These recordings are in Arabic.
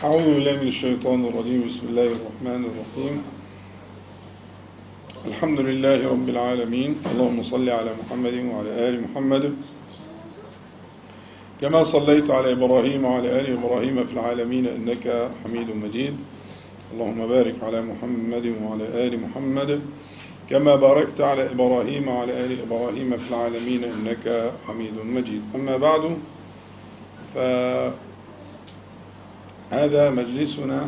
أعوذ بالله من الشيطان الرجيم. بسم الله الرحمن الرحيم. الحمد لله رب العالمين. اللهم صل على محمد وعلى آل محمد كما صليت على إبراهيم وعلى آل إبراهيم في العالمين إنك حميد مجيد. اللهم بارك على محمد وعلى آل محمد كما باركت على إبراهيم وعلى آل إبراهيم في العالمين إنك حميد مجيد. أما بعد، فهذا مجلسنا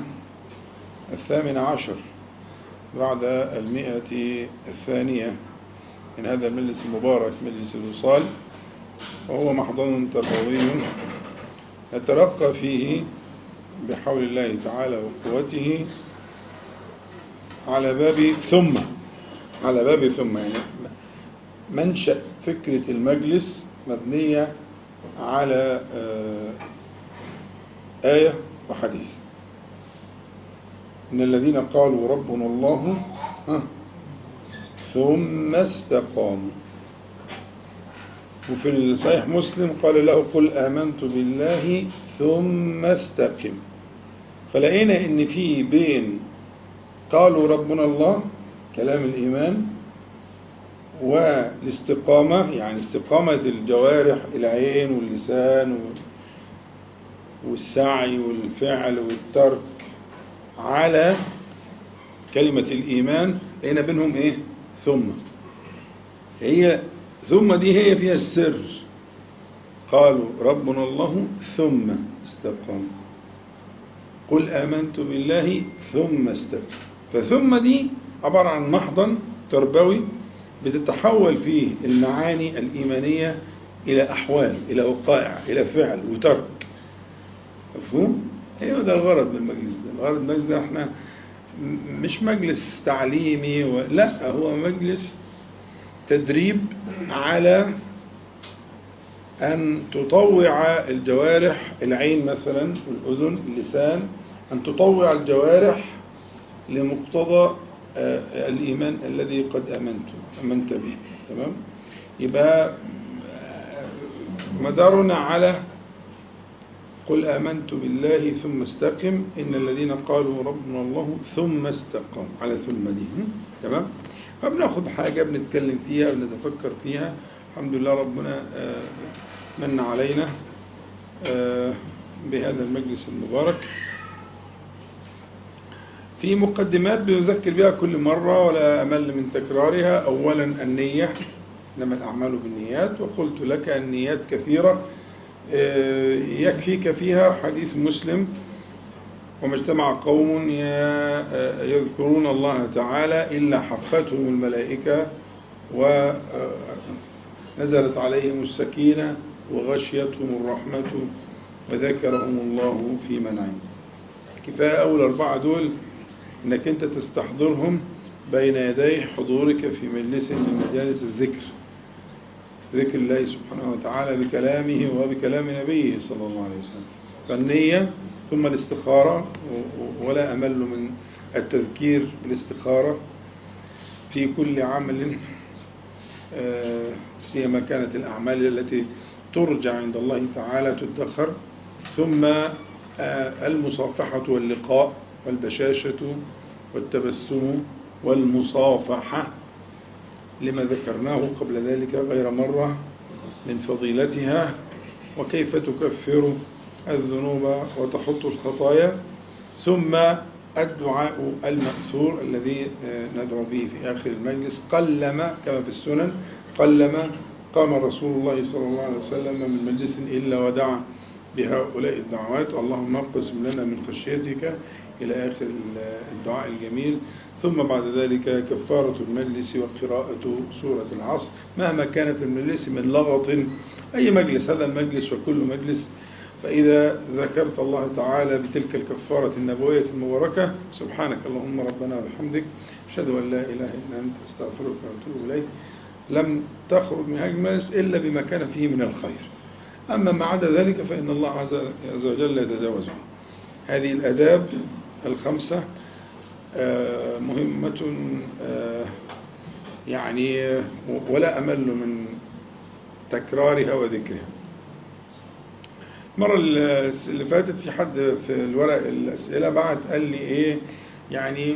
18 بعد 100 الثانية من هذا المجلس المبارك، مجلس الوصال، وهو محضن تربوي نترقى فيه بحول الله تعالى وقوته على باب ثم يعني منشأ فكرة المجلس مبنية على آية وحديث: إن الذين قالوا ربنا الله ثم استقاموا. وفي صحيح مسلم قال له: قل آمنت بالله ثم استقم. فلقينا إن في بين قالوا ربنا الله كلام الإيمان والاستقامة، يعني استقامة الجوارح، العين واللسان والسعي والفعل والترك على كلمة الإيمان، لقينا بينهم إيه؟ ثم دي هي فيها السر. قالوا ربنا الله ثم استقاموا. قل آمنت بالله ثم استقم. فثم دي عبارة عن محضن تربوي بتتحول فيه المعاني الإيمانية إلى أحوال، إلى وقائع، إلى فعل وترك. مفهوم؟ ايوه، ده الغرض من المجلس ده. الغرض من المجلس ده احنا مش مجلس تعليمي لا، هو مجلس تدريب على أن تطوع الجوارح، العين مثلا والأذن، اللسان، أن تطوع الجوارح لمقتضى الإيمان الذي قد أمنت به. تمام؟ يبقى مدارنا على قل آمنت بالله ثم استقم، إن الذين قالوا ربنا الله ثم استقام، على ثم دي. تمام؟ فبناخد حاجة بنتكلم فيها ونتفكر فيها. الحمد لله ربنا من علينا بهذا المجلس المبارك في مقدمات بنذكر بها كل مرة ولا أمل من تكرارها. أولا النية، إنما الأعمال بالنيات، وقلت لك النيات كثيرة يكفيك فيها حديث مسلم: وما اجتمع قوم يذكرون الله تعالى إلا حفتهم الملائكة ونزلت عليهم السكينة وغشيتهم الرحمة وذكرهم الله في من عنده. كفاية أول 4 دول إنك أنت تستحضرهم بين يدي حضورك في مجلس من مجالس الذكر، ذكر الله سبحانه وتعالى بكلامه وبكلام نبيه صلى الله عليه وسلم. فالنية، ثم الاستخارة، ولا أمل من التذكير بالاستخارة في كل عمل، سيما كانت الأعمال التي ترجى عند الله تعالى تدخر. ثم المصافحة واللقاء والبشاشة والتبسم والمصافحة لما ذكرناه قبل ذلك غير مرة من فضيلتها وكيف تكفر الذنوب وتحط الخطايا. ثم الدعاء المأثور الذي ندعو به في آخر المجلس. قلما كما في السنن قلما قام رسول الله صلى الله عليه وسلم من مجلس إلا ودعا بهؤلاء الدعوات: اللهم اقسم لنا من خشيتك، إلى آخر الدعاء الجميل. ثم بعد ذلك كفارة المجلس وقراءة سورة العصر، مهما كانت المجلس من لغط. أي مجلس، هذا المجلس وكل مجلس، فإذا ذكرت الله تعالى بتلك الكفارة النبوية المباركة: سبحانك اللهم ربنا وبحمدك، أشهد أن لا إله إلا أنت، أستغفرك وأتوب إليك، لم تخرج من المجلس إلا بما كان فيه من الخير. أما ما عدا ذلك فإن الله عز وجل يتجاوز عنه. هذه الآداب 5 مهمة يعني، ولا أمل من تكرارها وذكرها. المرة اللي فاتت في حد في الورق الأسئلة بعت قال لي إيه يعني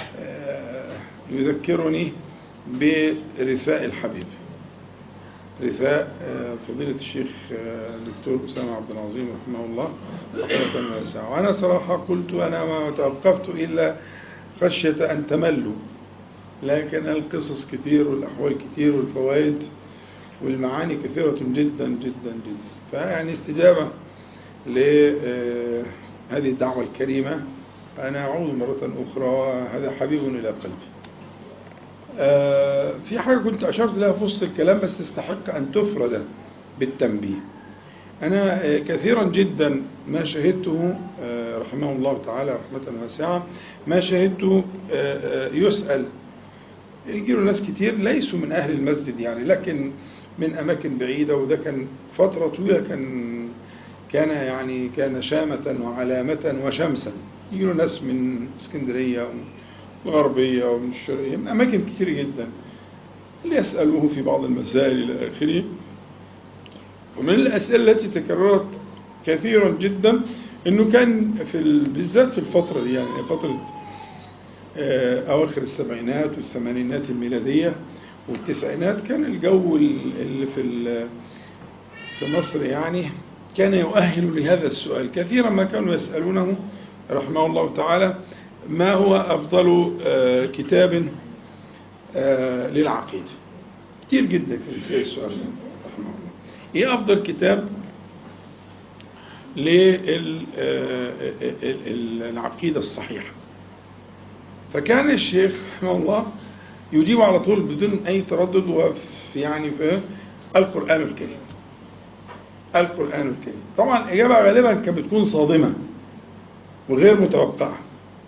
يذكرني برثاء الحبيب، رثاء فضيلة الشيخ الدكتور أسامة عبد العظيم رحمه الله رحمة واسعة. وأنا صراحة قلت أنا ما توقفت إلا خشية أن تملوا، لكن القصص كتير والأحوال كتير والفوائد والمعاني كثيرة جدا جدا جدا. فيعني استجابة لهذه الدعوة الكريمة أنا أعود مرة أخرى، هذا حبيب إلى قلبي. في حاجة كنت أشرت لها في وسط الكلام بس تستحق أن تفرد بالتنبيه. أنا كثيرا جدا ما شهدته رحمه الله تعالى رحمة واسعة، ما شهدته يسأل، يجيله ناس كتير ليسوا من أهل المسجد يعني، لكن من أماكن بعيدة، وده كان فترة طويلة كان شامة وعلامة وشمسا. يجيله ناس من اسكندرية وغربية ومن الشرقية، من أماكن كتير جدا، اللي يسألوه في بعض المسائل إلى آخره. ومن الأسئلة التي تكررت كثيرا جدا أنه كان بالذات في الفترة دي، يعني فترة أواخر السبعينات والثمانينات الميلادية والتسعينات، كان الجو اللي في مصر يعني كان يؤهل لهذا السؤال. كثيرا ما كانوا يسألونه رحمه الله تعالى ما هو أفضل كتاب للعقيدة. كتير جدا كان يسأل السؤال رحمه الله، إيه أفضل كتاب للعقيدة الصحيحة؟ فكان الشيخ رحمه الله يجيب على طول بدون أي تردد، وفي القرآن الكريم. القرآن الكريم. طبعا الإجابة غالبا كانت بتكون صادمة وغير متوقعة.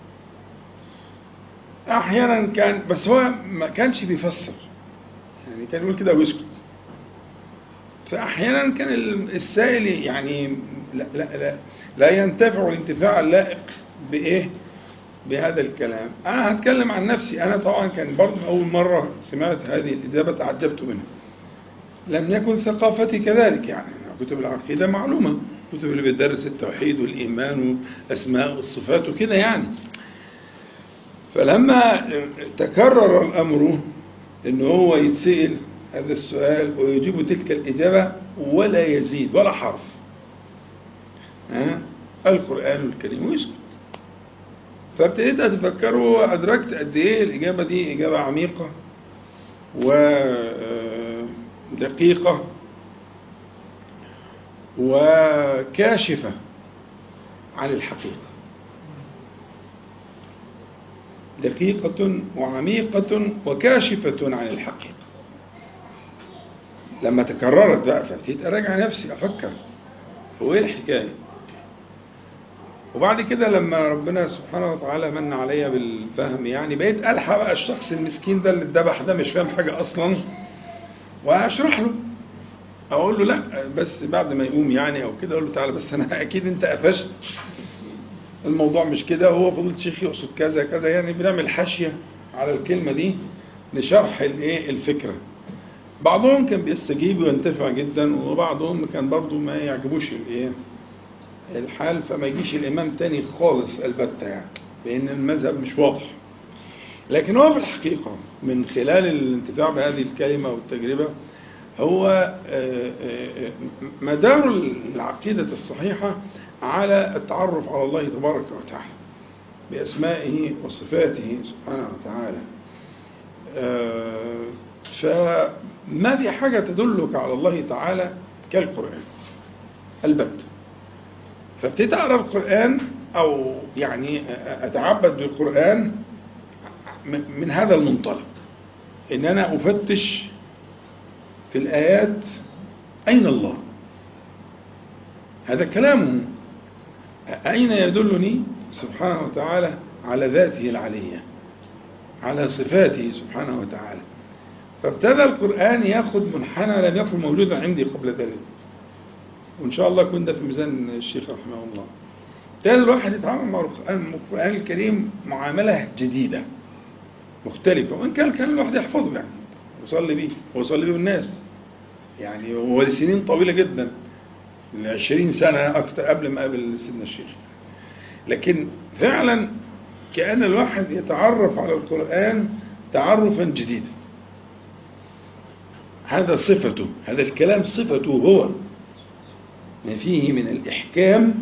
أحيانا كان، بس هو ما كانش بيفسر، يعني كان يقول كده ويسكت. فأحيانا كان السائل يعني لا ينتفع الانتفاع اللائق بهذا الكلام. أنا هتكلم عن نفسي. أنا طبعا كان برضه أول مرة سمعت هذه الإجابة تعجبت منها. لم يكن ثقافتي كذلك، يعني كتب العقيدة معلومة، كتب اللي بتدرس التوحيد والإيمان والأسماء والصفات وكده يعني. فلما تكرر الأمر إنه هو يتسأل هذا السؤال ويجيب تلك الإجابة ولا يزيد ولا حرف، القرآن الكريم، ويسكت. فابتديت أتفكر وأدركت قد إيه الإجابة دي إجابة عميقة ودقيقة وكاشفة عن الحقيقة، دقيقة وعميقة وكاشفة عن الحقيقة. لما تكررت بقى فابتديت أراجع نفسي، أفكر هو إيه الحكاية. وبعد كده لما ربنا سبحانه وتعالى من عليا بالفهم، يعني بقيت ألحق بقى الشخص المسكين ده اللي اتذبح ده مش فاهم حاجة أصلا، وأشرح له، أقول له لا بس بعد ما يقوم يعني أو كده أقول له تعالى بس أنا أكيد أنت قفشت الموضوع مش كده، هو فضيلة الشيخ يقصد كذا كذا، يعني بنعمل حاشية على الكلمة دي لشرح الفكرة. بعضهم كان بيستجيب وينتفع جدا، وبعضهم كان برضو ما يعجبوش الحال، فما يجيش الإمام تاني خالص البتة، يعني بأن المذهب مش واضح. لكن هو في الحقيقة من خلال الانتفاع بهذه الكلمة والتجربة هو مدار العقيدة الصحيحة على التعرف على الله تبارك وتعالى بأسمائه وصفاته سبحانه وتعالى. فما في حاجة تدلك على الله تعالى كالقرآن البتة. فابتديت أقرأ القرآن أو يعني أتعبد بالقرآن من هذا المنطلق، إن أنا أفتش في الآيات أين الله، هذا كلامه، أين يدلني سبحانه وتعالى على ذاته العلية، على صفاته سبحانه وتعالى. فابتدى القرآن يأخذ منحنى لم يكن موجودا عندي قبل ذلك، وإن شاء الله يكون ده في ميزان الشيخ رحمه الله. ابتدى الواحد يتعامل مع القرآن الكريم معاملة جديدة مختلفة، وإن كان الواحد يحفظه يعني ويصلي به الناس، يعني هو لسنين طويلة جدا ل20 سنة أكتر قبل ما أقابل سيدنا الشيخ. لكن فعلا كأن الواحد يتعرف على القرآن تعرفا جديدا. هذا صفته، هذا الكلام صفته هو، ما فيه من الإحكام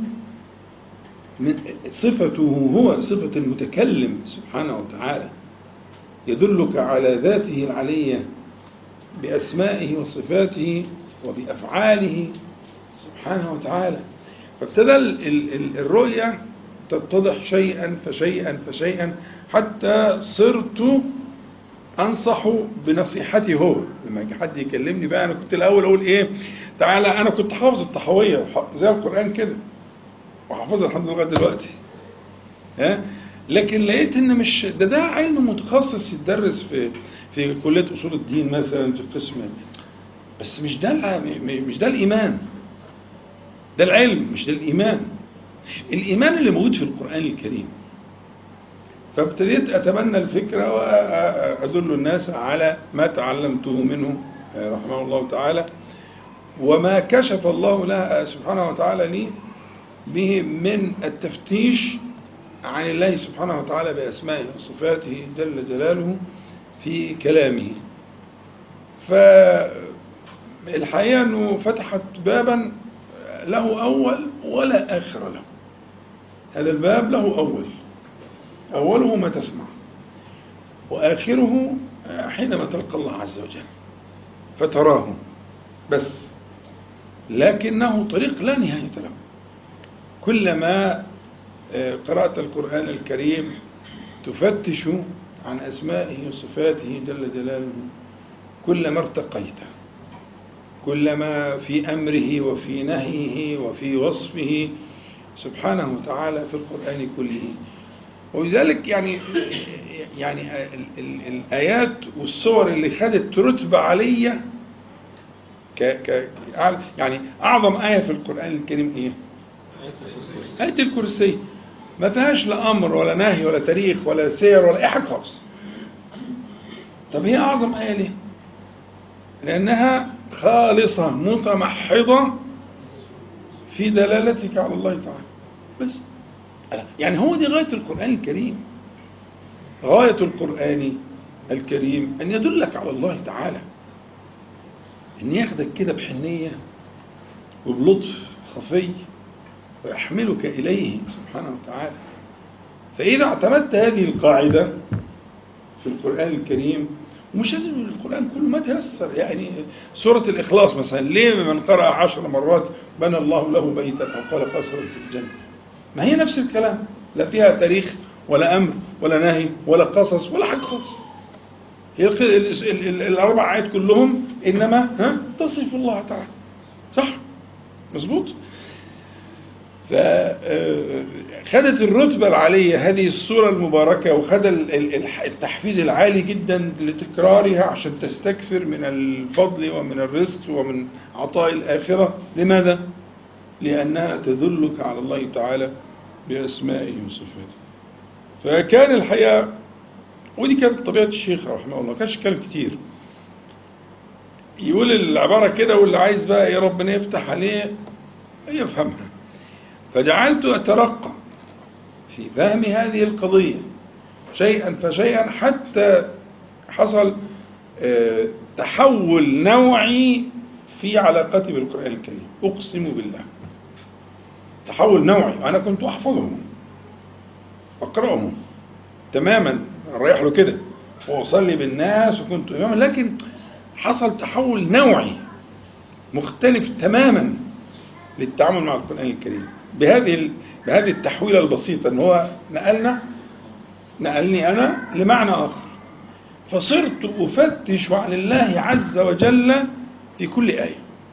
صفته هو، صفة المتكلم سبحانه وتعالى، يدلك على ذاته العلية بأسمائه وصفاته وبأفعاله سبحانه وتعالى. فابتدى الرؤية تتضح شيئا فشيئا فشيئا، حتى صرت أنصح بنصيحتي هو. لما حد يكلمني بقى، أنا كنت الأول أقول إيه، تعالى أنا كنت حافظ الطحاوية زي القرآن كده، وحافظها الحمد لله لغاية دلوقتي، لكن لقيت إن مش ده علم متخصص يتدرس في كلية أصول الدين مثلا في قسم، بس مش ده الإيمان، ده العلم مش ده الإيمان. الإيمان اللي موجود في القرآن الكريم. فابتديت أتبنى الفكرة وأدل الناس على ما تعلمته منه رحمه الله تعالى، وما كشف الله لها سبحانه وتعالى لي به من التفتيش عن الله سبحانه وتعالى بأسمائه وصفاته جل جلاله في كلامه. فالحقيقة أنه فتحت بابا له أول ولا آخر له. هذا الباب له أوله ما تسمع، وآخره حينما تلقى الله عز وجل فتراه بس، لكنه طريق لا نهاية له. كلما قرأت القرآن الكريم تفتش عن أسمائه وصفاته جل جلاله، كلما ارتقيت، كلما في أمره وفي نهيه وفي وصفه سبحانه وتعالى في القرآن كله. ولذلك يعني الآيات والصور اللي خدت رتبة عليا يعني أعظم آية في القرآن الكريم إيه؟ آية الكرسي. ما فيهاش لا أمر ولا نهي ولا تاريخ ولا سير ولا أي حاجة خالص. طب هي أعظم آية ليه؟ لأنها خالصة متمحضة في دلالتك على الله تعالى بس. يعني هو دي غاية القرآن الكريم. غاية القرآن الكريم أن يدلك على الله تعالى، أن ياخدك كده بحنية وبلطف خفي ويحملك إليه سبحانه وتعالى. فإذا اعتمدت هذه القاعدة في القرآن الكريم، ومش لازم القرآن كله ما تيسر، يعني سورة الإخلاص مثلا، ليه من قرأ 10 مرات بنى الله له بيتا أو قال قصرا في الجنة؟ ما هي نفس الكلام، لا فيها تاريخ ولا أمر ولا نهي ولا قصص ولا حاجة خالص. هي الأربع آيات كلهم إنما تصف الله تعالى. صح؟ مظبوط؟ فخدت الرتبة العالية هذه السورة المباركة، وخد التحفيز العالي جدا لتكرارها عشان تستكثر من الفضل ومن الرزق ومن عطاء الآخرة. لماذا؟ لأنها تدلك على الله تعالى بأسمائه وصفاته. فكان الحقيقة، ودي كانت طبيعة الشيخ رحمه الله، كانش كلام كتير، يقول العبارة كده، واللي عايز بقى يا ربنا يفتح عليه يفهمها. فجعلت أترقى في فهم هذه القضية شيئا فشيئا، حتى حصل تحول نوعي في علاقتي بالقرآن الكريم. أقسم بالله تحول نوعي. أنا كنت أحفظهم أقرأهم تماما، رايح له كده وأصلي بالناس وكنت إماما، لكن حصل تحول نوعي مختلف تماما للتعامل مع القرآن الكريم بهذه التحويلة البسيطة، أن هو نقلني أنا لمعنى آخر. فصرت أفتش عن الله عز وجل في كل آية،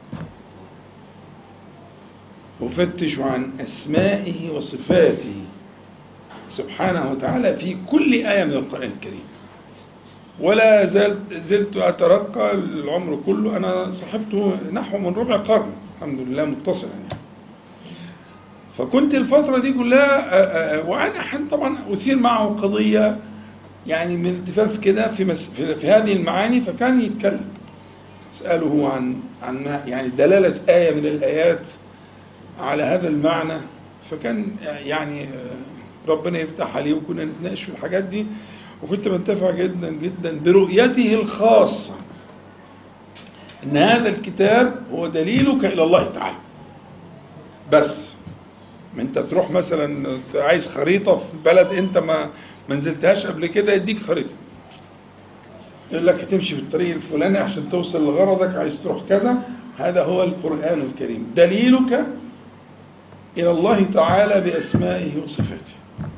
أفتش عن أسمائه وصفاته سبحانه وتعالى في كل آية من القرآن الكريم. ولا زلت أترقى العمر كله. أنا صاحبته نحو من ربع قرن الحمد لله متصلا يعني. فكنت الفترة دي كلها وأنا طبعا أثير معه قضية يعني من التفاف كده في هذه المعاني، فكان يتكلم، أسأله عن يعني دلالة آية من الآيات على هذا المعنى، فكان يعني ربنا يفتح عليه وكنا نتناقش في الحاجات دي، وكنت بنتفع جدا جدا برؤيته الخاصة ان هذا الكتاب هو دليلك الى الله تعالى. بس ما انت تروح مثلا عايز خريطة في بلد انت ما نزلتهاش قبل كده، يديك خريطة يقول لك هتمشي في الطريق الفلاني عشان توصل لغرضك، عايز تروح كذا. هذا هو القرآن الكريم، دليلك إلى الله تعالى بأسمائه وصفاته.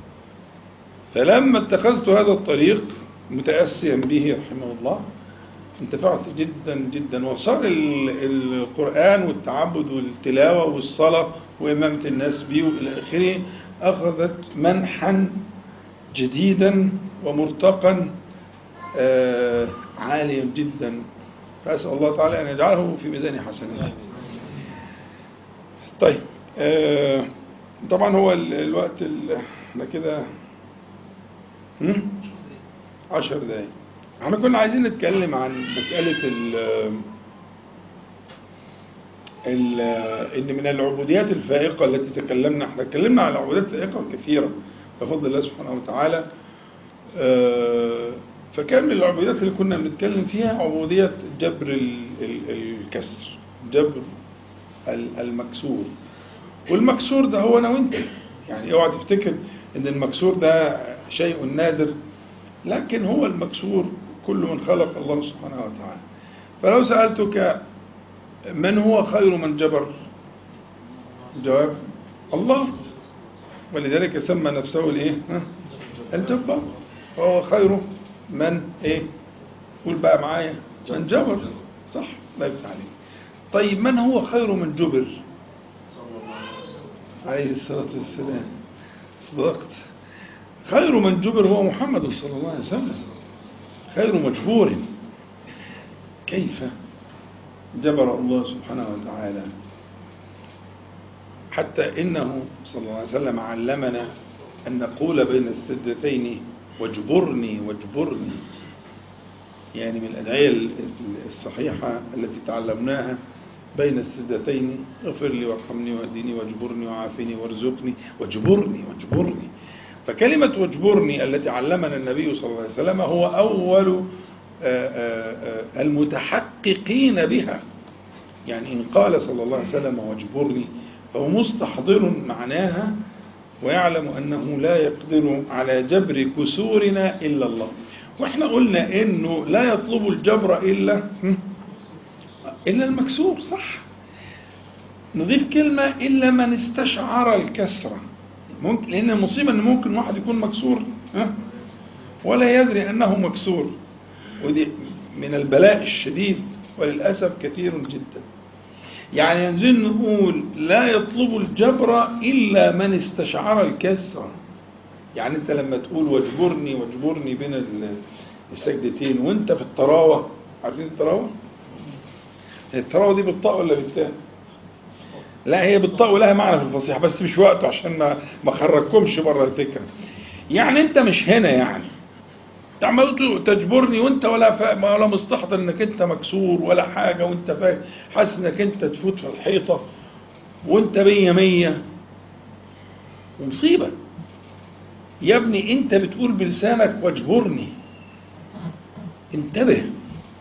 فلما اتخذت هذا الطريق متأسيا به رحمه الله انتفعت جدا جدا، وصار القرآن والتعبد والتلاوة والصلاة وإمامة الناس به وإلى آخره أخذت منحا جديدا ومرتقا عاليا جدا، فأسأل الله تعالى أن يجعله في ميزان حسناته. طيب طبعا هو الوقت احنا كده 10 دقايق. احنا كنا عايزين نتكلم عن مسألة ان من العبوديات الفائقة التي احنا اتكلمنا عن العبوديات الفائقة كثيرا بفضل الله سبحانه وتعالى. فكان من العبوديات اللي كنا بنتكلم فيها عبودية جبر الكسر، جبر المكسور. والمكسور ده هو انا وانت، يعني اوعى تفتكر ان المكسور ده شيء نادر، لكن هو المكسور كل من خلق الله سبحانه وتعالى. فلو سألتك من هو خير من جبر، الجواب الله، ولذلك سمى نفسه الايه الجبار. فهو خير من ايه، قول بقى معايا، من جبر، صح، لا يفتح عليك. طيب من هو خير من جبر عليه الصلاة والسلام؟ صدقت، خير من جبر هو محمد صلى الله عليه وسلم، خير مجبور. كيف جبر الله سبحانه وتعالى حتى إنه صلى الله عليه وسلم علمنا أن نقول بين السجدتين واجبرني واجبرني، يعني من الأدعية الصحيحة التي تعلمناها بين السجدتين: اغفر لي وارحمني واهدني واجبرني وعافني وارزقني واجبرني واجبرني. فكلمة واجبرني التي علمنا النبي صلى الله عليه وسلم هو أول المتحققين بها. يعني إن قال صلى الله عليه وسلم واجبرني فهو مستحضر معناها ويعلم أنه لا يقدر على جبر كسورنا إلا الله. وإحنا قلنا إنه لا يطلب الجبر إلا المكسور، صح؟ نضيف كلمة إلا من استشعر الكسرة، ممكن، لأن المصيبة أن ممكن واحد يكون مكسور ولا يدري أنه مكسور، ودي من البلاء الشديد وللأسف كثير جدا. يعني ينزل نقول لا يطلب الجبر إلا من استشعر الكسرة. يعني أنت لما تقول واجبرني واجبرني بين السجدتين وأنت في الطراوة، عارفين الطراوة؟ الطراوة دي بالطاء ولا بالتاء؟ لا، هي بالطاء ولها معنى في الفصيح، بس مش وقته عشان ما خرجكمش بره الفكرة. يعني أنت مش هنا، يعني عمال تجبرني وانت ولا مستحضر انك انت مكسور ولا حاجة، وانت فاهم حاسس انك انت تفوت في الحيطة وانت 100 ومصيبة. يا ابني انت بتقول بلسانك واجبرني، انتبه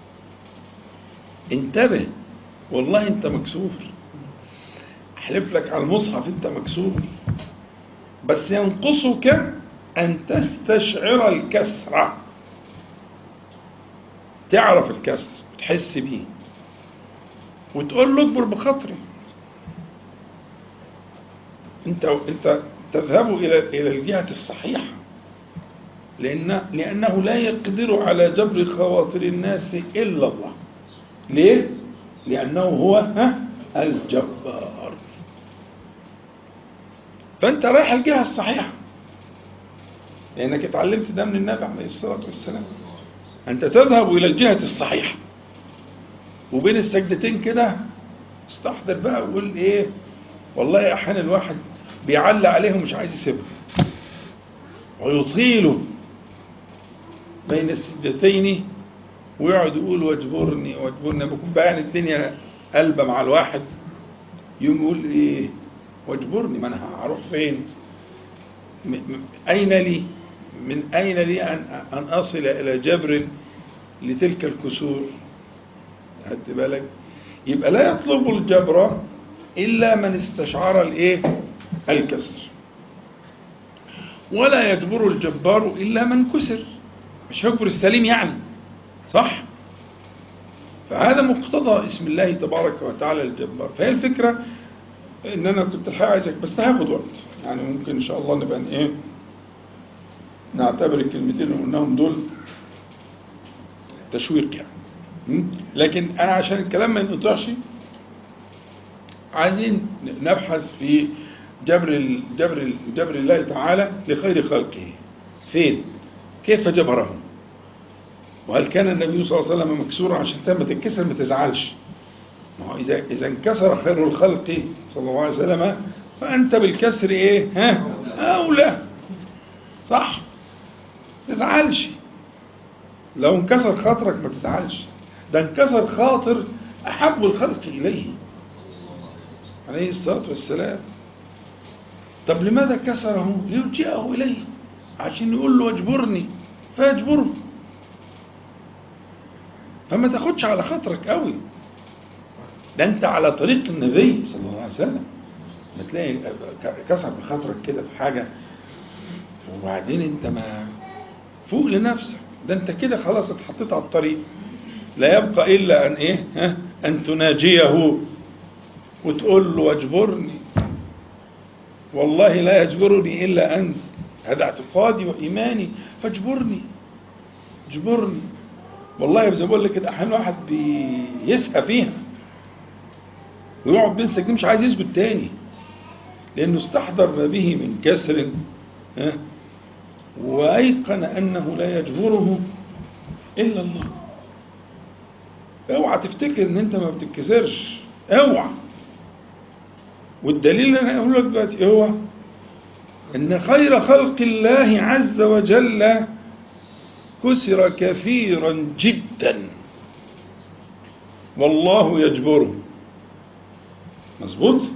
انتبه، والله انت مكسور، احلف لك على المصحف انت مكسور، بس ينقصك ان تستشعر الكسرة، تعرف الكسر وتحس بيه وتقول له اكبر بخاطري. انت تذهب الى الجهة الصحيحة، لانه لا يقدر على جبر خواطر الناس الا الله. ليه؟ لانه هو الجبار. فانت رايح الجهة الصحيحة لانك اتعلمت ده من النبي عليه الصلاة والسلام. أنت تذهب إلى الجهة الصحيحة، وبين السجدتين كده استحضر بقى وقول إيه، والله أحيانا الواحد بيعلق عليهم مش عايز يسيبهم ويطيله بين السجدتين ويقعد يقول واجبرني واجبرني. بكون بقى يعني الدنيا قلبة مع الواحد، يقوم يقول إيه، واجبرني، ما أنا هروح فين؟ أين لي من أين لي أن أصل إلى جبر لتلك الكسور؟ خدت بالك؟ يبقى لا يطلب الجبر إلا من استشعر الإيه؟ الكسر، ولا يجبر الجبار إلا من كسر. مش هيجبر السليم يعني، صح؟ فهذا مقتضى اسم الله تبارك وتعالى الجبار. فهي الفكرة إن أنا كنت الحقيقة عايزك، بس هاخد وقت يعني، ممكن إن شاء الله نبقى إيه نعتبر الكلمتين اللي قلناهم دول تشويق يعني. لكن أنا عشان الكلام ما ينقطعش عايزين نبحث في جبر الله تعالى لخير خلقه. فين؟ كيف جبرهم؟ وهل كان النبي صلى الله عليه وسلم مكسورا عشان ما تتكسر ما تزعلش؟ ما هو إذا انكسر خير الخلق صلى الله عليه وسلم فأنت بالكسر إيه؟ أولى، صح؟ ما تزعلش. لو انكسر خاطرك ما تزعلش، ده انكسر خاطر أحب الخلق إليه عليه الصلاة والسلام. طب لماذا كسره؟ ليلجئه إليه، عشان يقول له اجبرني فيجبره. فما تاخدش على خاطرك قوي، ده انت على طريق النبي صلى الله عليه وسلم. ما تلاقي كسر بخاطرك كده في حاجة وبعدين انت ما فوق لنفسك، ده انت كده خلاص اتحطيت على الطريق. لا يبقى إلا أن إيه؟ أن تناجيه وتقول له واجبرني، والله لا يجبرني إلا أنت، هذا اعتقادي وإيماني، فاجبرني اجبرني. والله زي ما بقول لك كده، أحيانا واحد بيسهى فيها ويقعد بين سجن مش عايز يسجد تاني، لأنه استحضر ما به من كسر وأيقن أنه لا يجبره إلا الله. اوعى تفتكر ان انت ما بتتكسرش، اوعى. والدليل اللي انا اقول لك دلوقتي هو ان خير خلق الله عز وجل كسر كثيرا جدا والله يجبره. مظبوط؟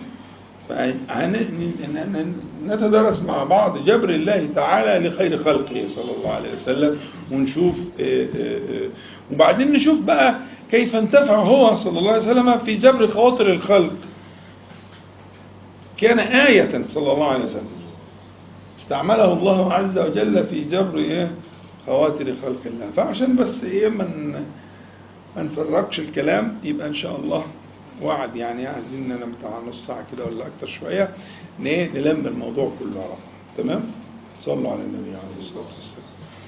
نتدرس مع بعض جبر الله تعالى لخير خلقه صلى الله عليه وسلم، ونشوف وبعدين نشوف بقى كيف انتفع هو صلى الله عليه وسلم في جبر خواطر الخلق. كان آية صلى الله عليه وسلم استعمله الله عز وجل في جبر خواطر خلق الله. فعشان بس ما نفرقش الكلام، يبقى إن شاء الله وعد يعني عايزين لنا بتاع نص ساعة كده ولا أكتر شوية نلم الموضوع كله على بعض. تمام؟ صلوا على النبي عليه الصلاة والسلام.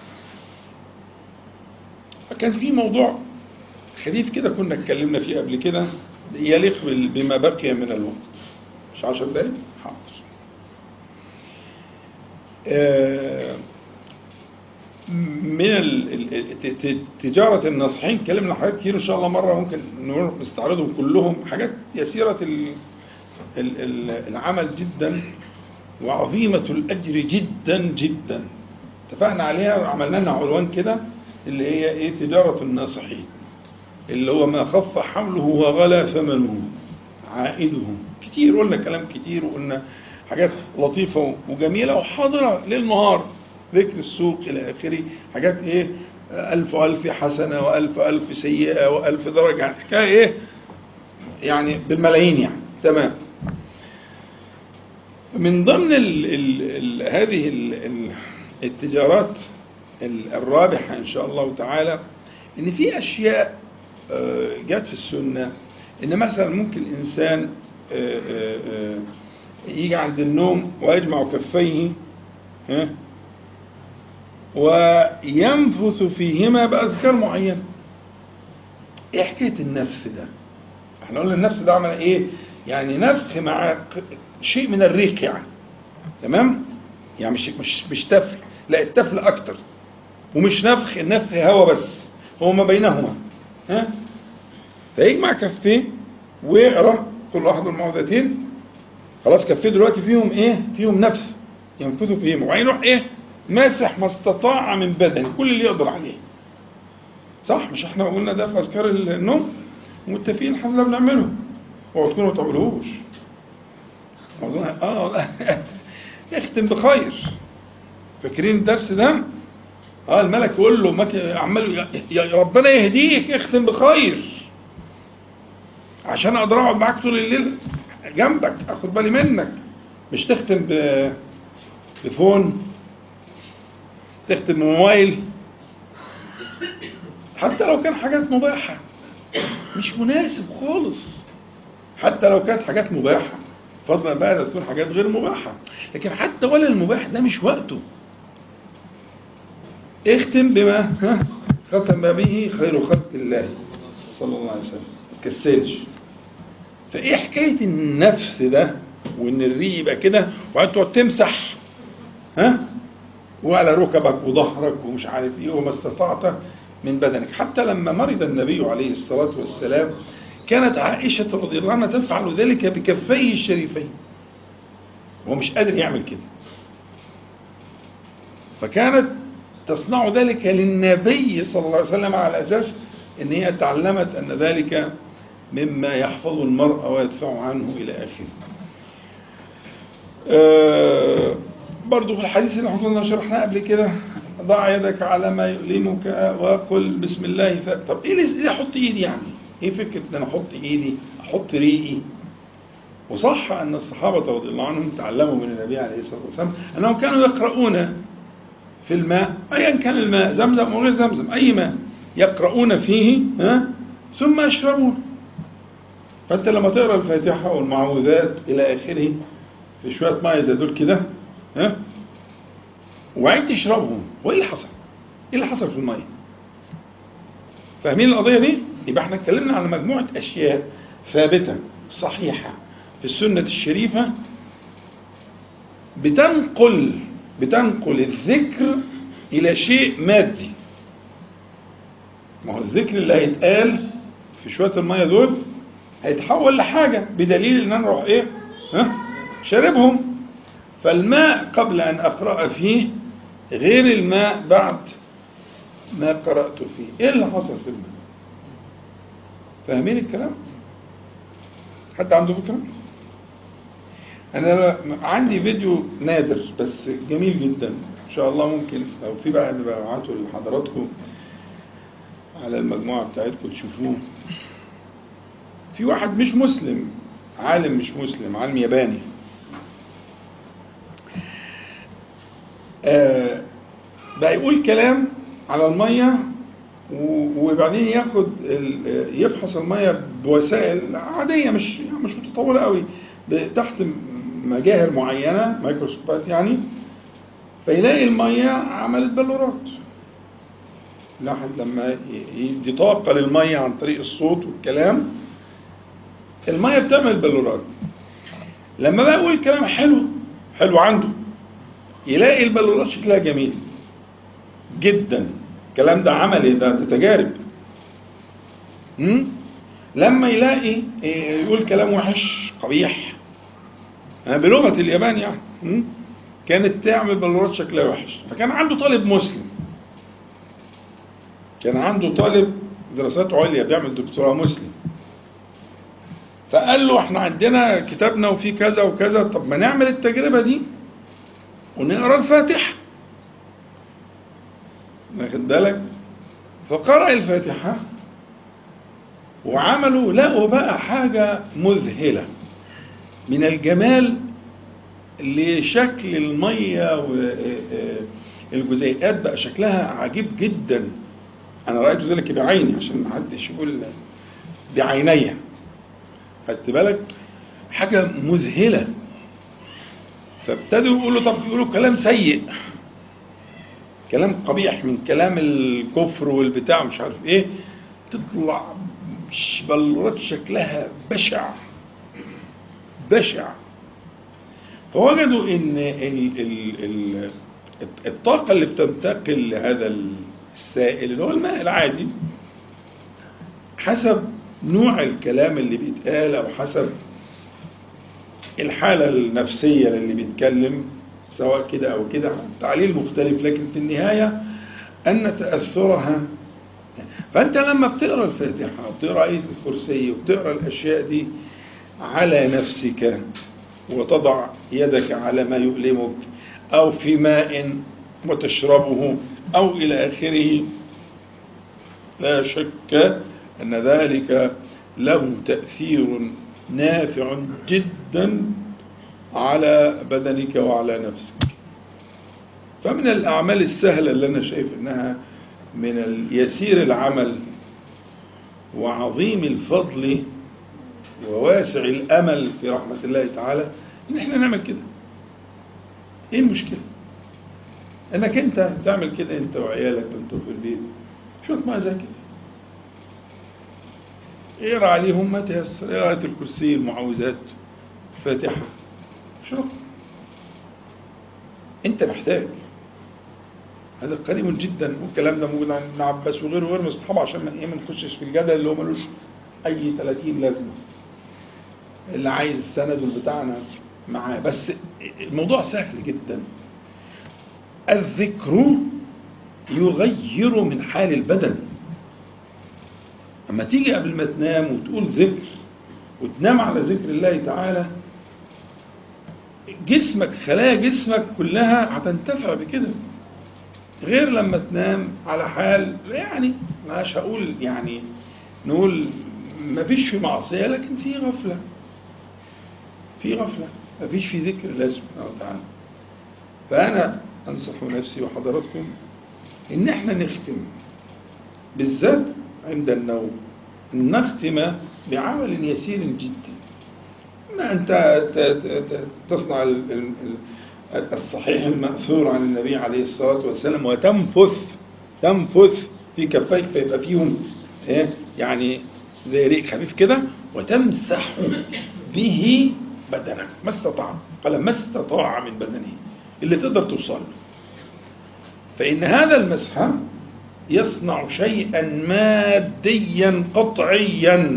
كان في موضوع خفيف كده كنا اتكلمنا فيه قبل كده، يليق بما بقي من الوقت. مش 10 دقايق؟ حاضر. من تجارة الناصحين كلمنا حاجات كتير، إن شاء الله مرة ممكن نستعرضهم كلهم. حاجات يسيرة العمل جدا وعظيمة الأجر جدا جدا، اتفقنا عليها وعملنا لنا عنوان كده اللي هي إيه؟ تجارة الناصحين، اللي هو ما خف حمله وغلا ثمنه عائده. كتير قلنا كلام كتير، وقلنا حاجات لطيفة وجميلة وحاضرة للنهار، ذكر السوق إلى آخره، حاجات إيه؟ ألف حسنة وألف سيئة وألف درجة، يعني حكاية إيه؟ يعني بالملايين يعني. تمام. من ضمن هذه التجارات الرابحة إن شاء الله تعالى إن في أشياء جات في السنة، إن مثلا ممكن الإنسان يجي عند النوم ويجمع كفيه وينفث فيهما بأذكار معينة. إيه حكاية النفس ده؟ احنا قلنا النفس ده عمل إيه؟ يعني نفخ مع شيء من الريق يعني. تمام؟ يعني مش تفل، لا التفل أكتر، ومش نفخ، النفخ هوا بس، هو ما بينهما. فيجمع كفيه ويقرأ كل واحد المعوذتين، خلاص كفيه دلوقتي فيهم إيه؟ فيهم نفس ينفثوا فيهم، وبعدين يروح إيه؟ ماسح ما استطاع من بدنه، كل اللي يقدر عليه. صح؟ مش احنا قلنا ده في أذكار النوم؟ متفقين الحمد لله بنعمله، اوعوا تكونوا ما تعملوهوش. لا اختم بخير. فاكرين الدرس ده؟ الملك يقول له عمال يا ربنا يهديك اختم بخير عشان اقدر اقعد معاك طول الليل جنبك اخد بالي منك، مش تختم بفون، تختم بموبايل، حتى لو كان حاجات مباحة مش مناسب خالص. حتى لو كانت حاجات مباحة، فضلا بقى لا تكون حاجات غير مباحة، لكن حتى ولا المباح ده مش وقته. اختم بما ختم به خير خلق الله صلى الله عليه وسلم، ما تكسلش. فايه حكاية النفس ده وان الريق يبقى كده وقعدت تقعد تمسح وعلى ركبك وظهرك ومش عارف ايه وما استطعت من بدنك. حتى لما مرض النبي عليه الصلاة والسلام كانت عائشة رضي الله عنها تفعل ذلك بكفيه الشريفين، وهو مش قادر يعمل كده، فكانت تصنع ذلك للنبي صلى الله عليه وسلم على أساس أن هي تعلمت أن ذلك مما يحفظ المرء ويدفع عنه إلى آخره. برضو في الحديث اللي احنا شرحناه قبل كده، ضع يدك على ما يؤلمك وقل بسم الله. طب ايه اللي احط ايدي يعني؟ ايه فكرة ان انا احط ايدي، احط ريقي؟ وصح ان الصحابة رضي الله عنهم تعلموا من النبي عليه الصلاة والسلام انهم كانوا يقرؤون في الماء ايا كان الماء، زمزم او غير زمزم، اي ماء يقرؤون فيه ثم يشربون. فانت لما تقرأ الفاتحة والمعوذات الى اخره في شوية ماء زي دول كده وعيد تشربهم، وايه اللي حصل؟ ايه اللي حصل في الماء؟ فاهمين القضية دي؟ يبقى احنا اتكلمنا عن مجموعة اشياء ثابتة صحيحة في السنة الشريفة بتنقل الذكر الى شيء مادي. ما هو الذكر اللي هيتقال في شوية المية دول هيتحول لحاجة بدليل ان انا اروح ايه شاربهم. فالماء قبل ان اقرأ فيه غير الماء بعد ما قرأت فيه. ايه اللي حصل في الماء؟ فاهمين الكلام؟ حد عنده فكرة؟ انا عندي فيديو نادر بس جميل جدا، ان شاء الله ممكن لو في بقى ابعته لحضراتكم على المجموعة بتاعتكم تشوفوه. في واحد مش مسلم، عالم مش مسلم، عالم ياباني، بقى يقول كلام على المية وبعدين يفحص المية بوسائل عادية مش متطورة قوي، تحت مجاهر معينة، ميكروسكوبات يعني، فيلاقي المية عملت بلورات. لاحظ لما يدي طاقة للمية عن طريق الصوت والكلام المية بتعمل بلورات. لما بقى يقول الكلام حلو عنده، يلاقي البلورات شكلها جميل جدا. الكلام ده عملي، ده تجارب. لما يلاقي يقول كلام وحش قبيح بلغة اليابان يعني، كانت تعمل بلورات شكلها وحش. فكان عنده طالب مسلم، كان عنده طالب دراسات عليا بيعمل دكتوراه مسلم، فقال له احنا عندنا كتابنا وفي كذا وكذا، طب ما نعمل التجربة دي ونقرأ الفاتحة. واخد بالك؟ فقرأ الفاتحة وعملوا، لقوا بقى حاجة مذهلة من الجمال لشكل المية والجزيئات، بقى شكلها عجيب جدا. أنا رأيت ذلك بعيني عشان محدش يقول بعيني. خدت بالك؟ حاجة مذهلة. فابتدوا يقولوا طب يقولوا كلام سيء، كلام قبيح من كلام الكفر والبتاع مش عارف ايه، تطلع بلورات شكلها بشع. فوجدوا ان الطاقة اللي بتنتقل لهذا السائل اللي هو الماء العادي حسب نوع الكلام اللي بيتقال او حسب الحالة النفسية اللي بيتكلم، سواء كده أو كده، تعليل مختلف، لكن في النهاية أن تأثرها. فأنت لما بتقرأ الفاتحة وبتقرأ آية الكرسي وبتقرأ الأشياء دي على نفسك وتضع يدك على ما يؤلمك، أو في ماء وتشربه، أو إلى آخره، لا شك أن ذلك له تأثير نافع جدا على بدنك وعلى نفسك. فمن الأعمال السهلة اللي أنا شايف أنها من اليسير العمل وعظيم الفضل وواسع الأمل في رحمة الله تعالى إن احنا نعمل كده. إيه المشكلة؟ إنك أنت تعمل كده أنت وعيالك وأنت في البيت، شوية ما زي كده، اقرأ عليهم ما تيسر، اقرأ آية الكرسي، المعوذات، الفاتحة، شو أنت محتاج. هذا قريب جدا، والكلام ده موجود عن ابن عباس وغيره من الصحابة، عشان ما نخشش في الجدل اللي هو ملوش أي 30 لازمة. اللي عايز السند بتاعنا معاه، بس الموضوع سهل جدا. الذكر يغير من حال البدن. أما تيجي قبل ما تنام وتقول ذكر وتنام على ذكر الله تعالى، جسمك، خلايا جسمك كلها هتنتفع بكده، غير لما تنام على حال يعني مش هقول يعني نقول ما فيش في معصية، لكن في غفلة، ما فيش في ذكر الله سبحانه وتعالى. فأنا أنصح نفسي وحضراتكم إن احنا نختم بالذات عند النوم، نختم بعمل يسير جدا. ما أنت تصنع الصحيح المأثور عن النبي عليه الصلاة والسلام وتنفث في كفيك، فيبقى فيهم يعني زي ريق خفيف كده، وتمسح به بدنك ما استطاع، قال ما استطاع من بدنه، اللي تقدر توصل له. فإن هذا المسح يصنع شيئا ماديا قطعيا،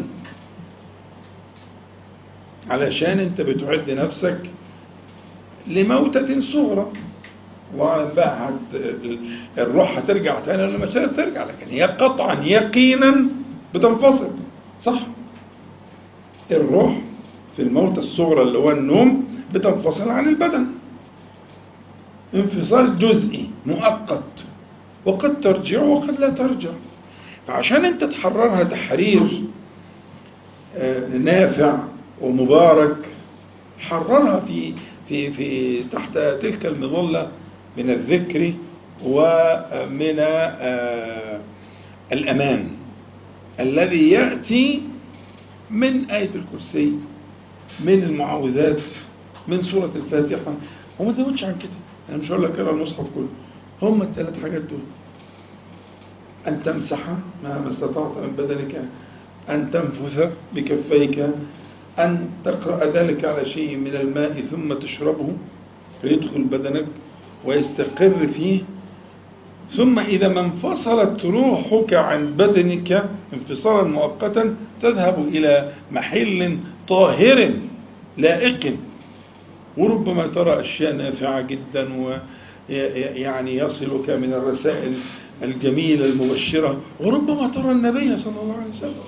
علشان انت بتعد نفسك لموتة صغرى. الله بقى الروح هترجع تاني ولا مش هترجع، لكن هي قطعا يقينا بتنفصل، صح؟ الروح في الموتة الصغرى اللي هو النوم بتنفصل عن البدن انفصال جزئي مؤقت، وقد ترجع وقد لا ترجع. فعشان انت تحررها تحرير نافع ومبارك، حررها في تحت تلك المظلة من الذكر ومن الأمان الذي يأتي من آية الكرسي، من المعوذات، من سورة الفاتحة. وما تزودش عن كده، أنا مش هقول لك اقرا المصحف كله، هم الثلاث حاجات دول: أن تمسح ما استطعت من بدنك، أن تنفث بكفيك، أن تقرأ ذلك على شيء من الماء ثم تشربه فيدخل بدنك ويستقر فيه. ثم إذا ما انفصلت روحك عن بدنك انفصالا مؤقتا، تذهب إلى محل طاهر لائق، وربما ترى أشياء نافعة جدا، ويعني يصلك من الرسائل الجميلة المبشرة، وربما ترى النبي صلى الله عليه وسلم.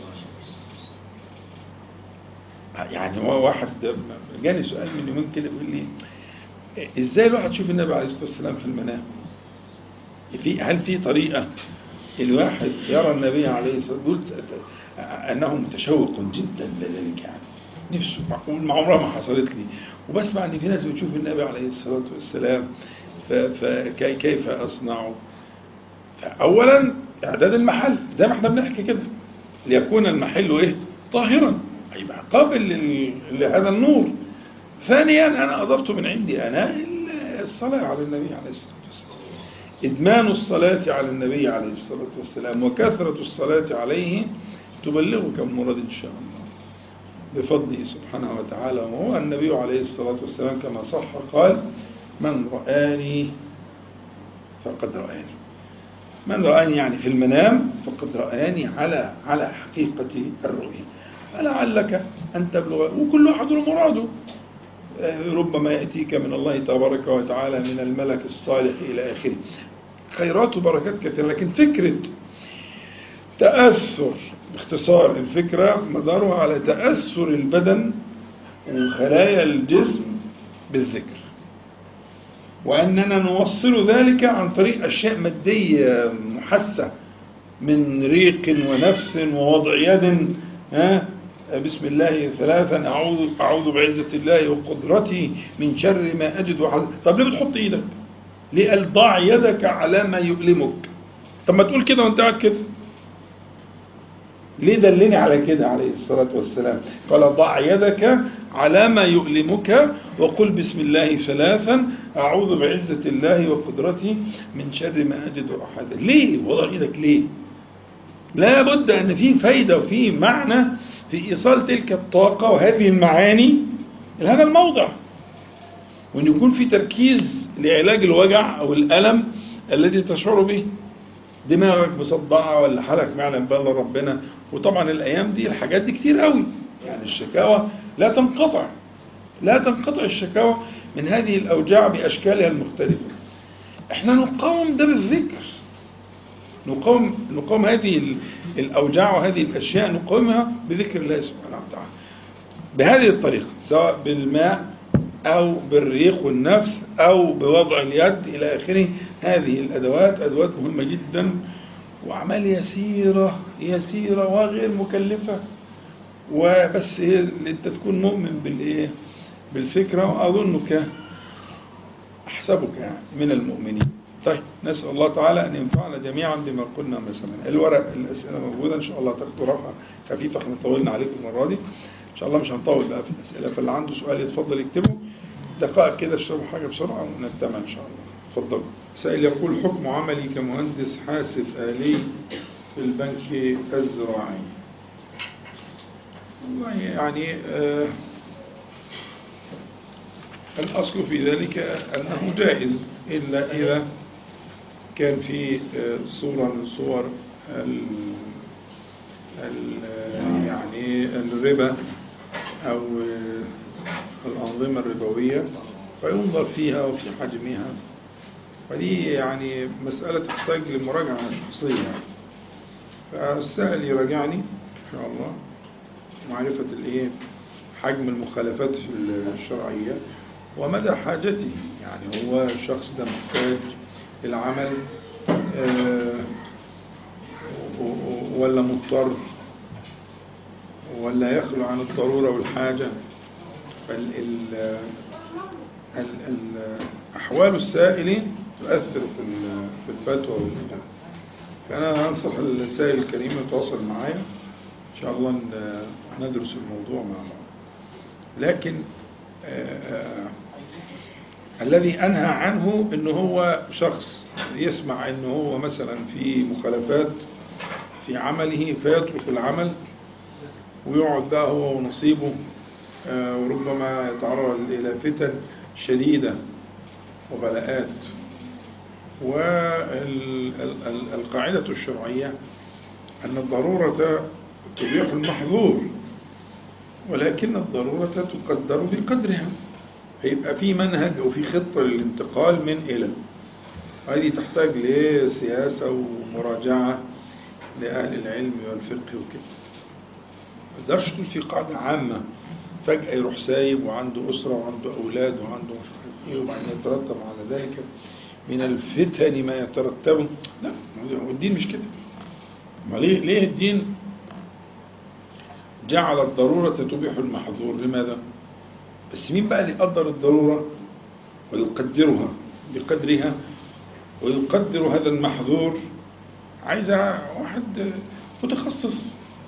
يعني واحد جاني سؤال من يومين كده بيقول لي ازاي الواحد يشوف النبي عليه الصلاة والسلام في المنام؟ هل في طريقة الواحد يرى النبي عليه الصلاة والسلام؟ قلت أنه متشوق جدا لذلك، يعني نفسه، معقول ما عمرها ما حصلت لي، وبسمع ان في ناس بتشوف النبي عليه الصلاة والسلام، فكيف أصنع؟ أولا إعداد المحل زي ما احنا بنحكي كده، ليكون المحل طاهرا، يبقى قابل لهذا النور. ثانيا أنا أضفت من عندي أنا الصلاة على النبي عليه الصلاة والسلام، إدمان الصلاة على النبي عليه الصلاة والسلام وكثرة الصلاة عليه تبلغك المراد إن شاء الله بفضله سبحانه وتعالى. وهو النبي عليه الصلاة والسلام كما صح قال: من رآني فقد رآني. من رآني يعني في المنام، فقد رآني على حقيقة الرؤية. فلعلك أن تبلغ، وكل واحد له مراده، ربما يأتيك من الله تبارك وتعالى من الملك الصالح إلى آخره، خيرات وبركات كثيرة. لكن فكرة تأثر، باختصار الفكرة مدارها على تأثر البدن وخلايا الجسم بالذكر، وأننا نوصل ذلك عن طريق أشياء مادية محسة من ريق ونفس ووضع يد، بسم الله ثلاثا أعوذ بعزة الله وقدرته من شر ما أجد وحزن. طب ليه بتحط إيدك؟ ليه قال ضع يدك على ما يؤلمك؟ طب ما تقول كده وانت قاعد كده. ليه دلني على كده عليه الصلاة والسلام؟ قال ضع يدك على ما يؤلمك وقل بسم الله ثلاثا أعوذ بعزة الله وقدرته من شر ما أجد وأحاذر. ليه وضع إيدك ليه؟ لا بد أن في فايدة وفي معنى في إيصال تلك الطاقة وهذه المعاني لهذا الموضع، وأن يكون في تركيز لعلاج الوجع أو الألم الذي تشعر به. دماغك مصدعة ولا حالك معلم بالله ربنا. وطبعا الأيام دي الحاجات دي كتير قوي، يعني الشكاوى لا تنقطع الشكاوى من هذه الأوجاع بأشكالها المختلفة. احنا نقاوم ده بالذكر، نقاوم هذه الأوجاع وهذه الأشياء نقاومها بذكر الله سبحانه وتعالى بهذه الطريقة، سواء بالماء أو بالريق والنفث أو بوضع اليد إلى آخره. هذه الأدوات أدوات مهمة جدا وأعمال يسيرة وغير مكلفة، وبس أنت تكون مؤمن بالفكرة، وأظنك أحسبك يعني من المؤمنين. طيب نسأل الله تعالى أن ينفعنا جميعا بما قلنا مثلا. الورق الأسئلة موجودة إن شاء الله، تاخدوا راحة خفيفة، احنا طولنا عليكم المرة دي إن شاء الله، مش هنطول بقى في الأسئلة، فاللي عنده سؤال يتفضل يكتبه دقائق كده، اشربوا حاجة بسرعة ونجتمع إن شاء الله. تفضل. سائل يقول حكم عملي كمهندس حاسب آلي في البنك الزراعي. والله يعني الأصل في ذلك أنه جائز، إلا إذا كان في صورة من صور يعني الربا أو الأنظمة الربوية، فينظر فيها وفي حجمها، فدي يعني مسألة تحتاج لمراجعة شخصية. فالسائل يراجعني إن شاء الله معرفة حجم المخالفات الشرعية ومدى حاجته، يعني هو الشخص ده محتاج العمل ولا مضطر ولا يخلو عن الضرورة والحاجة. أحوال السائل تؤثر في الفتوى والإجابة. فأنا أنصح السائل الكريم يتواصل معايا إن شاء الله ندرس الموضوع مع بعض. لكن الذي أنهى عنه إنه هو شخص يسمع إنه هو مثلا في مخالفات في عمله فيترك العمل ويقعد بقى هو ونصيبه، وربما يتعرض إلى فتن شديدة وبلاءات. والقاعدة الشرعية أن الضرورة تبيح المحظور، ولكن الضرورة تقدر بقدرها. هيبقى في منهج أو في خطة للانتقال من إلى، هذه تحتاج لسياسة ومراجعة لأهل العلم والفقه وكده. ما تقدرش تقول في قاعدة عامة فجأة يروح سايب وعنده أسرة وعنده أولاد وعنده مش عارف إيه وبعدين يترتب على ذلك من الفتن ما يترتب. لا، والدين مش كده. ما ليه الدين جعل الضرورة تبيح المحظور؟ لماذا؟ بس مين بقى اللي يقدر الضرورة ويقدرها بقدرها ويقدر هذا المحظور؟ عايزة واحد متخصص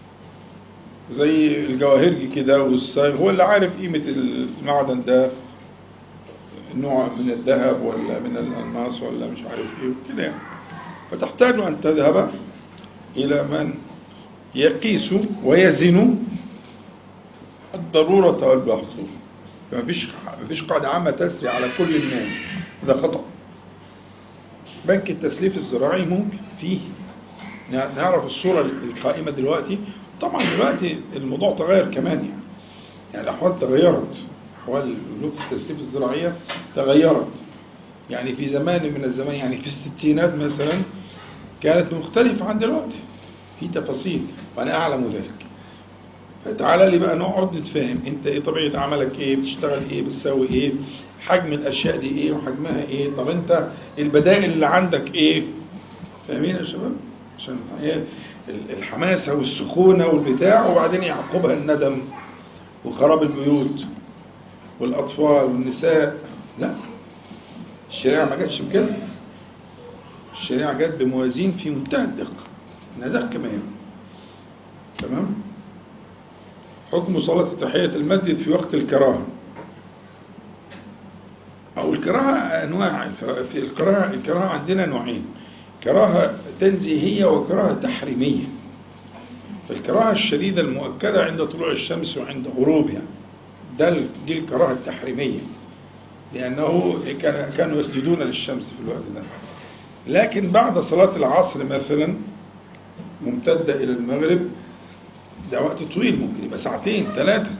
زي الجواهرجي كده والصايغ، هو اللي عارف قيمة المعدن ده نوع من الذهب ولا من الألماس ولا مش عارف ايه كده يعني. فتحتاج أن تذهب إلى من يقيس ويزن الضرورة والمحظور. فمفيش قاعدة عامة تسري على كل الناس، ده خطأ. بنك التسليف الزراعي ممكن فيه نعرف الصورة القائمة دلوقتي. طبعا دلوقتي الموضوع تغير كمان، يعني الأحوال تغيرت، أحوال بنوك التسليف الزراعية تغيرت. يعني في زمان من الزمان، يعني في الستينات مثلا كانت مختلفة عن دلوقتي في تفاصيل، وأنا أعلم ذلك. فتعالى لي بقى نقعد نتفاهم، انت ايه طبيعة عملك، ايه بتشتغل، ايه بتسوي ايه، حجم الاشياء دي ايه وحجمها ايه، طب انت البدائل اللي عندك ايه. فاهمين يا شباب؟ عشان ايه الحماسة والسخونة والبتاع وبعدين يعقبها الندم وخراب البيوت والاطفال والنساء. لا، الشريعة ما جاتش بكده. الشريعة جت بموازين في منتهى الدقة، ندق كما يكون. تمام. حكم صلاة تحية المسجد في وقت الكراهة، أو الكراهة أنواع. في الكراهة عندنا نوعين: كراهة تنزيهية وكراهة تحريمية. فالكراهة الشديدة المؤكدة عند طلوع الشمس وعند غروبها، دي الكراهة التحريمية، لأنه كانوا يسجدون للشمس في الوقت ده. لكن بعد صلاة العصر مثلا ممتدة إلى المغرب، ده وقت طويل، ممكن يبقى ساعتين 3.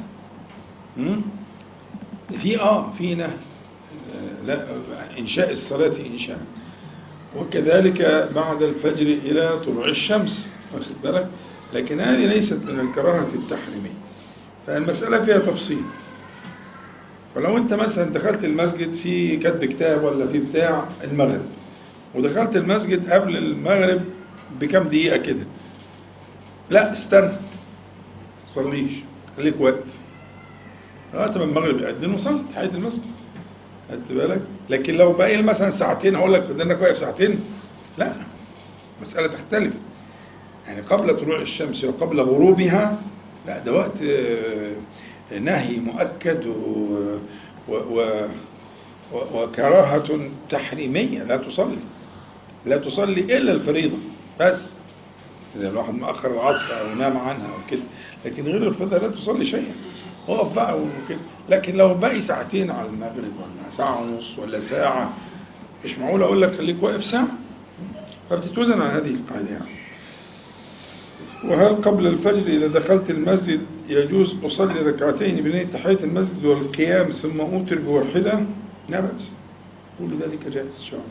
في نهي لا إنشاء الصلاة إنشاء. وكذلك بعد الفجر إلى طلوع الشمس، واخد بالك؟ لكن هذه ليست من الكراهة التحريمية، فالمسألة فيها تفصيل. فلو أنت مثلا دخلت المسجد في كتب كتاب ولا في بتاع المغرب، ودخلت المسجد قبل المغرب بكم دقيقة كده، لا استنى، صليش، خليك واقف طب المغرب يأذن وصلي تحية المسجد، خدت بالك؟ لكن لو بقى مثلا ساعتين، هقول لك فضلناك واقف ساعتين؟ لا، مسألة تختلف. يعني قبل طلوع الشمس وقبل غروبها، لا ده وقت نهي مؤكد وكراهة تحريمية. لا تصلي إلا الفريضة بس، إذا الواحد مأخر العصر أو نام عنها أو كده، لكن غير الفريضة لا تصلي شيئا، اقف بقى وكده. لكن لو باقي ساعتين على المغرب ولا ساعة ونص ولا ساعة، مش معقول أقول لك خليك واقف ساعة. فبتتوزن على هذه القاعدة يعني. وهل قبل الفجر إذا دخلت المسجد يجوز أصلي ركعتين بنية تحية المسجد والقيام ثم أوتر بواحدة؟ لا بأس، كل ذلك جائز إن شاء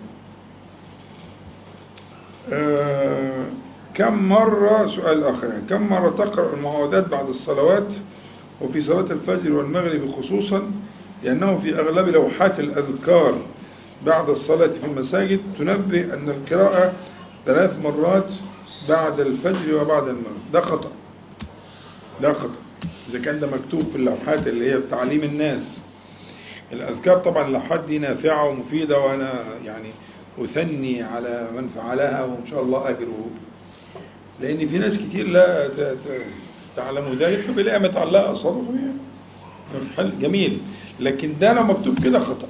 الله. كم مرة، سؤال آخر، كم مرة تقرأ المعوذات بعد الصلوات وفي صلاة الفجر والمغرب خصوصا، لأنه في أغلب لوحات الأذكار بعد الصلاة في المساجد تنبه أن القراءة 3 مرات بعد الفجر وبعد المغرب. ده خطأ، ده خطأ. إذا كان ده مكتوب في اللوحات اللي هي تعليم الناس الأذكار، طبعا اللوحات دي نافعة ومفيدة، وأنا يعني أثني على من فعلها وإن شاء الله أجره، لأن في ناس كتير لا تعلموا ذلك، فبلاقيها متعلقة صدق حل جميل. لكن ده لو مكتوب كده خطأ.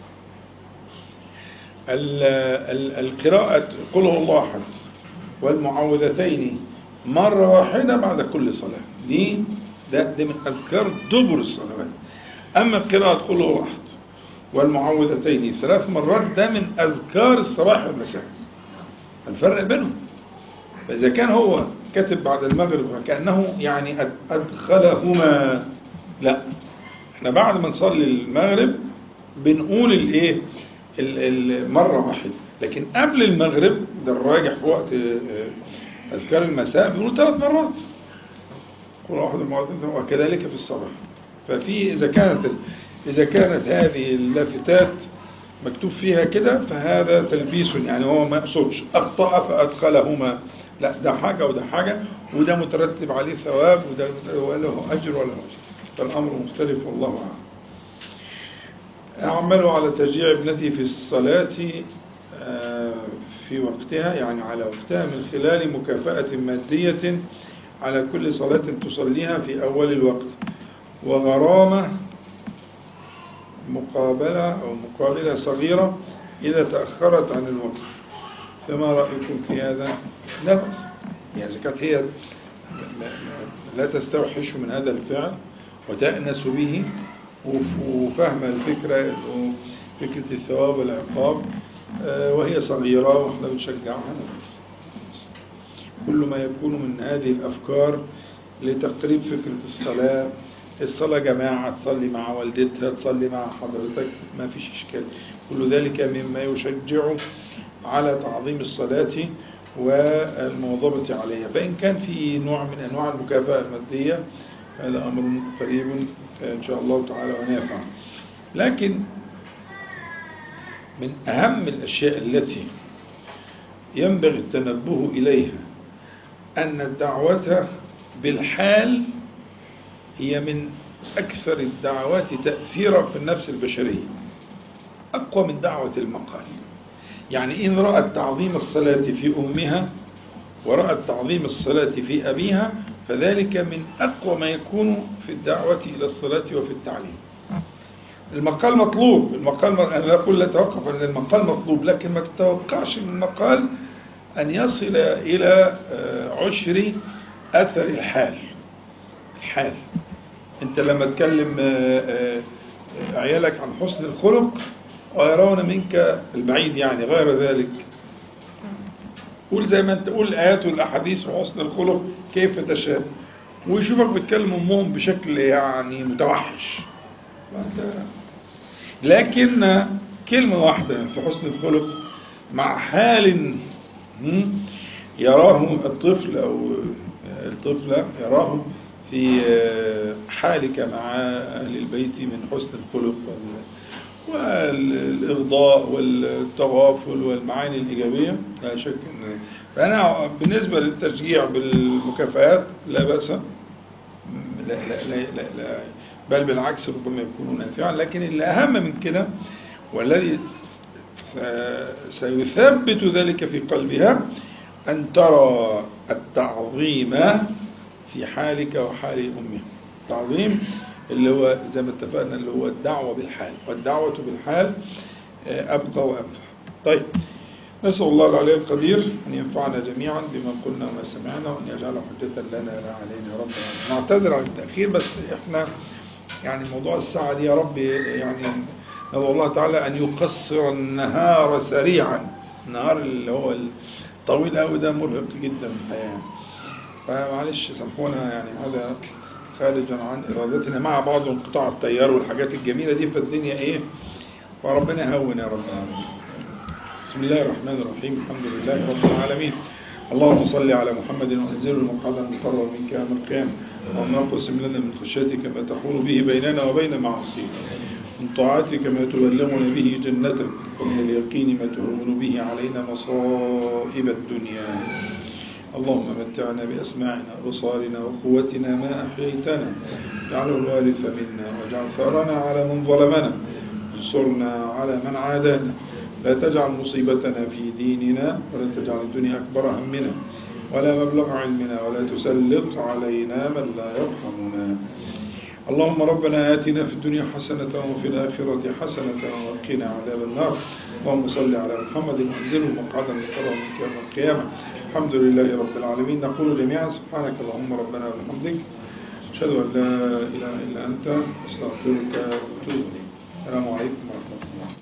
القراءة قل هو الله أحد والمعوذتين مرة واحدة بعد كل صلاة، ده من أذكار دبر الصلوات. أما قراءة قل هو أحد والمعوذتين 3 مرات ده من أذكار الصباح والمساء. الفرق بينهم، فإذا كان هو كتب بعد المغرب وكأنه يعني أدخلهما، لا، احنا بعد ما نصلي المغرب بنقول الايه مرة واحدة. لكن قبل المغرب ده الراجح في وقت أذكار المساء بنقول 3 مرات كل واحد المعوذتين، وكذلك في الصباح. ففي إذا كانت هذه اللافتات مكتوب فيها كده فهذا تلبيس، يعني هو ما يقصدش أخطأ فأدخلهما، لا، ده حاجة وده حاجة، وده مترتب عليه ثواب وده له أجر ولا أجر، فالأمر مختلف والله أعلم. أعمل على تشجيع ابنتي في الصلاة في وقتها، يعني على وقتها، من خلال مكافأة مادية على كل صلاة تصليها في أول الوقت، وغرامة مقابلة صغيرة إذا تأخرت عن الوقت. فما رأيكم في هذا؟ لا بأس، يعني إذا كانت هي لا تستوحش من هذا الفعل وتأنس به وفهم الفكرة، فكرة الثواب والعقاب، وهي صغيرة وإحنا بنشجعها، كل ما يكون من هذه الأفكار لتقريب فكرة الصلاة جماعة، تصلي مع والدتها، تصلي مع حضرتك، ما فيش إشكال. كل ذلك مما يشجع على تعظيم الصلاة والمواظبة عليها. فإن كان في نوع من أنواع المكافأة المادية هذا أمر قريب إن شاء الله تعالى ونافع. لكن من أهم الأشياء التي ينبغي التنبه إليها أن الدعوة بالحال هي من أكثر الدعوات تأثيرا في النفس البشرية، أقوى من دعوة المقال. يعني إن رأت تعظيم الصلاة في أمها ورأت تعظيم الصلاة في أبيها فذلك من أقوى ما يكون في الدعوة إلى الصلاة وفي التعليم. المقال مطلوب، أنا لا أقول لا توقف أن المقال مطلوب، لكن ما تتوقعش من المقال أن يصل إلى عشر أثر الحال. أنت لما تكلم عيالك عن حسن الخلق ويرون منك البعيد يعني غير ذلك، قول زي ما أنت قول الآيات والأحاديث وحسن الخلق كيف تشاء، ويشوفك بتكلم أمهم بشكل يعني متوحش. لكن كلمة واحدة في حسن الخلق مع حال يراه الطفل أو الطفلة يراه في حالك مع أهل البيت من حسن الخلق والإغضاء والتغافل والمعاني الإيجابية، لا شك أن فأنا بالنسبة للتشجيع بالمكافآت لا بأس، لا بل بالعكس ربما يكون نافعا. لكن الأهم من كده والذي سيثبت ذلك في قلبها أن ترى التعظيم في حالك وحال أمها. التعظيم اللي هو زي ما اتفقنا اللي هو الدعوة بالحال، والدعوة بالحال أبقى وأنفع. طيب، نسأل الله العلي القدير أن ينفعنا جميعا بما قلنا وما سمعنا، وأن يجعله حجة لنا لا علينا يا رب العالمين. نعتذر عن التأخير، بس إحنا يعني موضوع الساعة دي يا رب يعني ندعو الله تعالى أن يقصر النهار سريعا. النهار اللي هو الطويل قوي ده مرهق جدا في الحياة، فمعلش سامحونا يعني هذا خارجا عن إرادتنا مع بعض انقطاع التيار والحاجات الجميلة دي، فالدنيا إيه، فربنا يهون يا رب العالمين. بسم الله الرحمن الرحيم، الحمد لله رب العالمين. اللهم صل على محمد وأنزل المقعد المقرب منك يوم القيامة. اللهم اقسم لنا من خشيتك ما تحول به بيننا وبين معاصيك، من طاعتك ما تبلغنا به جنتك، ومن اليقين ما تهون به علينا مصائب الدنيا. اللهم متعنا بأسماعنا وبصارنا وقوتنا ما أحييتنا، اجعله الوارث منا واجعل ثارنا على من ظلمنا، انصرنا على من عادانا، لا تجعل مصيبتنا في ديننا، ولا تجعل الدنيا أكبر همنا ولا مبلغ علمنا، ولا تسلط علينا من لا يرحمنا. اللهم ربنا آتنا في الدنيا حسنة وفي الآخرة حسنة وقنا عذاب النار. اللهم صل على محمد وأنزله مقعدا مقربا منك يوم القيامة. الحمد لله رب العالمين. نقول جميعا سبحانك اللهم ربنا وبحمدك، أشهد أن لا إله إلا أنت، أستغفرك وأتوب إليك. السلام عليكم ورحمة الله.